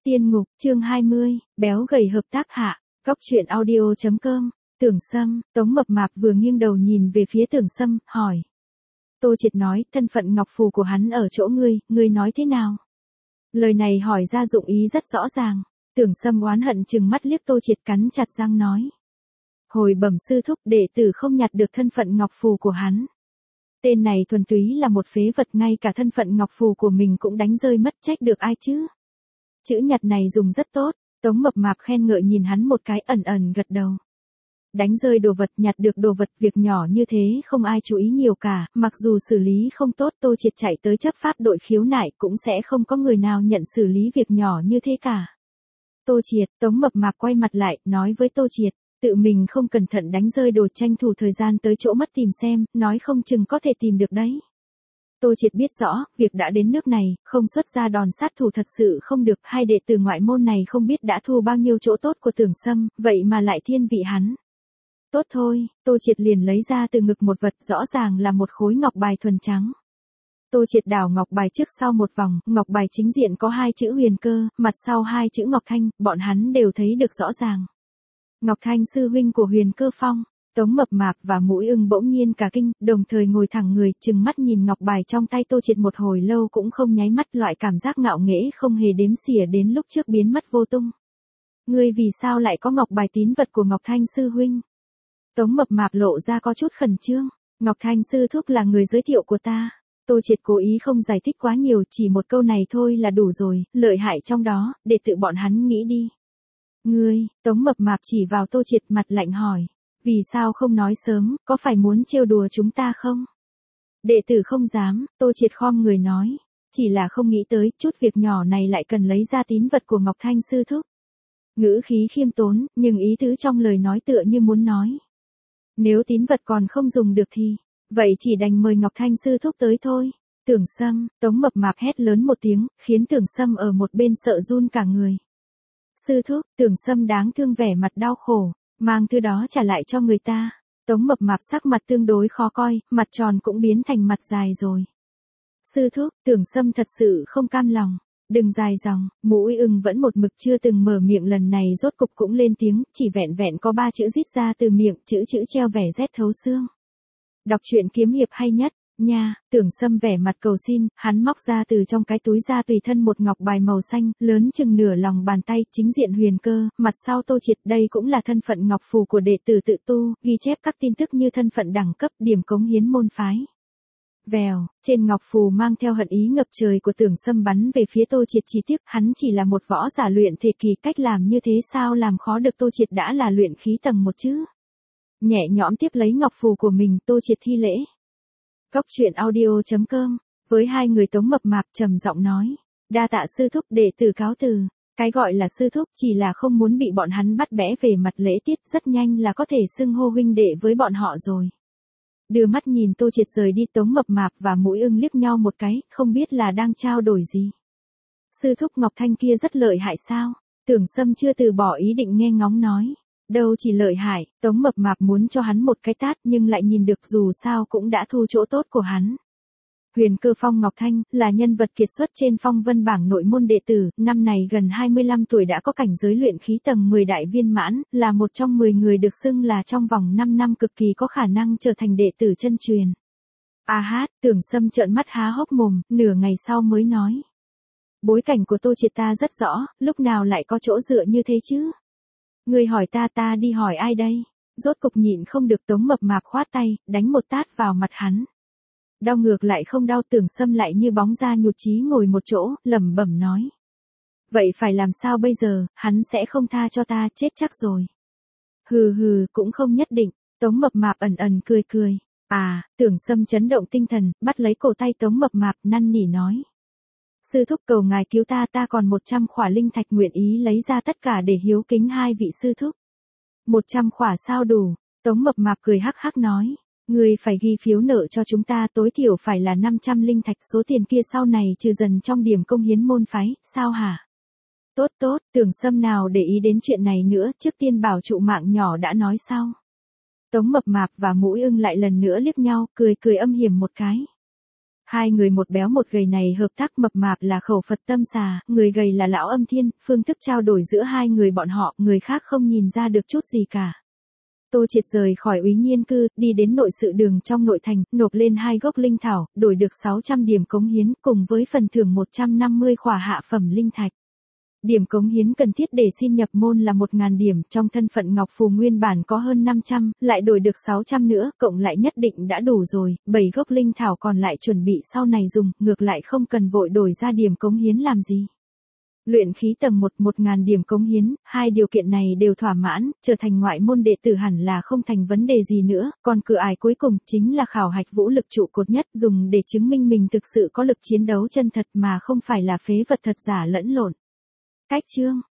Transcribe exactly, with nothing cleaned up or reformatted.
Tiên ngục, chương hai mươi, béo gầy hợp tác hạ, góc truyện audio chấm com, Tưởng Sâm, Tống Mập Mạp vừa nghiêng đầu nhìn về phía Tưởng Sâm, hỏi. Tô Triệt nói, thân phận ngọc phù của hắn ở chỗ ngươi, ngươi nói thế nào? Lời này hỏi ra dụng ý rất rõ ràng, Tưởng Sâm oán hận chừng mắt liếc Tô Triệt cắn chặt răng nói. Hồi bẩm sư thúc, đệ tử không nhặt được thân phận ngọc phù của hắn. Tên này thuần túy là một phế vật, ngay cả thân phận ngọc phù của mình cũng đánh rơi mất, trách được ai chứ? Chữ nhặt này dùng rất tốt, Tống Mập Mạp khen ngợi nhìn hắn một cái, ẩn ẩn gật đầu. Đánh rơi đồ vật, nhặt được đồ vật, việc nhỏ như thế không ai chú ý nhiều cả, mặc dù xử lý không tốt, Tô Triệt chạy tới chấp pháp đội khiếu nại cũng sẽ không có người nào nhận xử lý việc nhỏ như thế cả. Tô Triệt, Tống Mập Mạp quay mặt lại, nói với Tô Triệt, tự mình không cẩn thận đánh rơi đồ, tranh thủ thời gian tới chỗ mất tìm xem, nói không chừng có thể tìm được đấy. Tô Triệt biết rõ, việc đã đến nước này, không xuất ra đòn sát thủ thật sự không được, hai đệ tử ngoại môn này không biết đã thu bao nhiêu chỗ tốt của Tưởng Sâm, vậy mà lại thiên vị hắn. Tốt thôi, Tô Triệt liền lấy ra từ ngực một vật, rõ ràng là một khối ngọc bài thuần trắng. Tô Triệt đảo ngọc bài trước sau một vòng, ngọc bài chính diện có hai chữ Huyền Cơ, mặt sau hai chữ Ngọc Thanh, bọn hắn đều thấy được rõ ràng. Ngọc Thanh sư huynh của Huyền Cơ Phong. Tống Mập Mạp và Mũi Ưng bỗng nhiên cả kinh, đồng thời ngồi thẳng người, trừng mắt nhìn ngọc bài trong tay Tô Triệt một hồi lâu cũng không nháy mắt, loại cảm giác ngạo nghễ không hề đếm xỉa đến lúc trước biến mất vô tung. Ngươi vì sao lại có ngọc bài tín vật của Ngọc Thanh sư huynh? Tống Mập Mạp lộ ra có chút khẩn trương. Ngọc Thanh sư thúc là người giới thiệu của ta. Tô Triệt cố ý không giải thích quá nhiều, chỉ một câu này thôi là đủ rồi, lợi hại trong đó, để tự bọn hắn nghĩ đi. Ngươi, Tống Mập Mạp chỉ vào Tô Triệt, mặt lạnh hỏi. Vì sao không nói sớm, có phải muốn trêu đùa chúng ta không? Đệ tử không dám, Tô Triệt khom người nói. Chỉ là không nghĩ tới, chút việc nhỏ này lại cần lấy ra tín vật của Ngọc Thanh sư thúc. Ngữ khí khiêm tốn, nhưng ý tứ trong lời nói tựa như muốn nói. Nếu tín vật còn không dùng được thì, vậy chỉ đành mời Ngọc Thanh sư thúc tới thôi. Tưởng Sâm, Tống Mập Mạp hét lớn một tiếng, khiến Tưởng Sâm ở một bên sợ run cả người. Sư thúc, Tưởng Sâm đáng thương vẻ mặt đau khổ. Mang thứ đó trả lại cho người ta. Tống Mập Mạp sắc mặt tương đối khó coi, mặt tròn cũng biến thành mặt dài rồi. Sư thúc, Tưởng Sâm thật sự không cam lòng. Đừng dài dòng, Mũi Ưng vẫn một mực chưa từng mở miệng, lần này rốt cục cũng lên tiếng, chỉ vẹn vẹn có ba chữ rít ra từ miệng, chữ chữ treo vẻ rét thấu xương. Đọc truyện kiếm hiệp hay nhất. Nha, Tưởng Sâm vẻ mặt cầu xin, hắn móc ra từ trong cái túi ra tùy thân một ngọc bài màu xanh, lớn chừng nửa lòng bàn tay, chính diện Huyền Cơ, mặt sau Tô Triệt, đây cũng là thân phận ngọc phù của đệ tử tự tu, ghi chép các tin tức như thân phận, đẳng cấp, điểm cống hiến môn phái. Vèo, trên ngọc phù mang theo hận ý ngập trời của Tưởng Sâm bắn về phía Tô Triệt, chỉ tiếc hắn chỉ là một võ giả luyện thể kỳ, cách làm như thế sao làm khó được Tô Triệt đã là luyện khí tầng một chứ. Nhẹ nhõm tiếp lấy ngọc phù của mình, Tô Triệt thi lễ. Góc truyện audio chấm com, với hai người Tống Mập Mạp trầm giọng nói, đa tạ sư thúc, đệ tử cáo từ. Cái gọi là sư thúc chỉ là không muốn bị bọn hắn bắt bẽ về mặt lễ tiết, rất nhanh là có thể xưng hô huynh đệ với bọn họ rồi. Đưa mắt nhìn Tô Triệt rời đi, Tống Mập Mạp và Mũi Ưng liếc nhau một cái, không biết là đang trao đổi gì. Sư thúc Ngọc Thanh kia rất lợi hại sao? Tưởng Sâm chưa từ bỏ ý định nghe ngóng nói. Đâu chỉ lợi hại, Tống Mập Mạp muốn cho hắn một cái tát, nhưng lại nhìn được dù sao cũng đã thu chỗ tốt của hắn. Huyền Cơ Phong Ngọc Thanh, là nhân vật kiệt xuất trên phong vân bảng nội môn đệ tử, năm này gần hai mươi lăm tuổi đã có cảnh giới luyện khí tầng mười đại viên mãn, là một trong mười người được xưng là trong vòng năm năm cực kỳ có khả năng trở thành đệ tử chân truyền. A hát, Tưởng Sâm trợn mắt há hốc mồm, nửa ngày sau mới nói. Bối cảnh của Tô Triệt ta rất rõ, lúc nào lại có chỗ dựa như thế chứ? Người hỏi ta, ta đi hỏi ai đây? Rốt cục nhịn không được, Tống Mập Mạp khoát tay, đánh một tát vào mặt hắn. Đau ngược lại không đau, Tưởng Sâm lại như bóng da nhụt chí ngồi một chỗ, lẩm bẩm nói. Vậy phải làm sao bây giờ, hắn sẽ không tha cho ta, chết chắc rồi. Hừ hừ, cũng không nhất định, Tống Mập Mạp ẩn ẩn cười cười. À, Tưởng Sâm chấn động tinh thần, bắt lấy cổ tay Tống Mập Mạp, năn nỉ nói. Sư thúc cầu ngài cứu ta, ta còn một trăm khỏa linh thạch, nguyện ý lấy ra tất cả để hiếu kính hai vị sư thúc. Một trăm khỏa sao đủ? Tống Mập Mạp cười hắc hắc nói. Người phải ghi phiếu nợ cho chúng ta, tối thiểu phải là năm trăm linh thạch, số tiền kia sau này trừ dần trong điểm công hiến môn phái, sao hả? Tốt tốt, Tưởng Sâm nào để ý đến chuyện này nữa, trước tiên bảo trụ mạng nhỏ đã nói sau. Tống Mập Mạp và Mũi Ưng lại lần nữa liếc nhau, cười cười âm hiểm một cái. Hai người một béo một gầy này hợp tác mập mạp là khẩu Phật tâm xà, người gầy là lão âm thiên, phương thức trao đổi giữa hai người bọn họ, người khác không nhìn ra được chút gì cả. Tô Triệt rời khỏi Úy Nhiên cư, đi đến nội sự đường trong nội thành, nộp lên hai gốc linh thảo, đổi được sáu trăm điểm cống hiến, cùng với phần thưởng một trăm năm mươi khỏa hạ phẩm linh thạch. Điểm cống hiến cần thiết để xin nhập môn là một nghìn điểm, trong thân phận Ngọc Phù nguyên bản có hơn năm trăm, lại đổi được sáu trăm nữa, cộng lại nhất định đã đủ rồi, bảy gốc linh thảo còn lại chuẩn bị sau này dùng, ngược lại không cần vội đổi ra điểm cống hiến làm gì. Luyện khí tầng một, một nghìn điểm cống hiến, hai điều kiện này đều thỏa mãn, trở thành ngoại môn đệ tử hẳn là không thành vấn đề gì nữa, còn cửa ải cuối cùng chính là khảo hạch vũ lực trụ cột nhất, dùng để chứng minh mình thực sự có lực chiến đấu chân thật mà không phải là phế vật thật giả lẫn lộn. Cách chương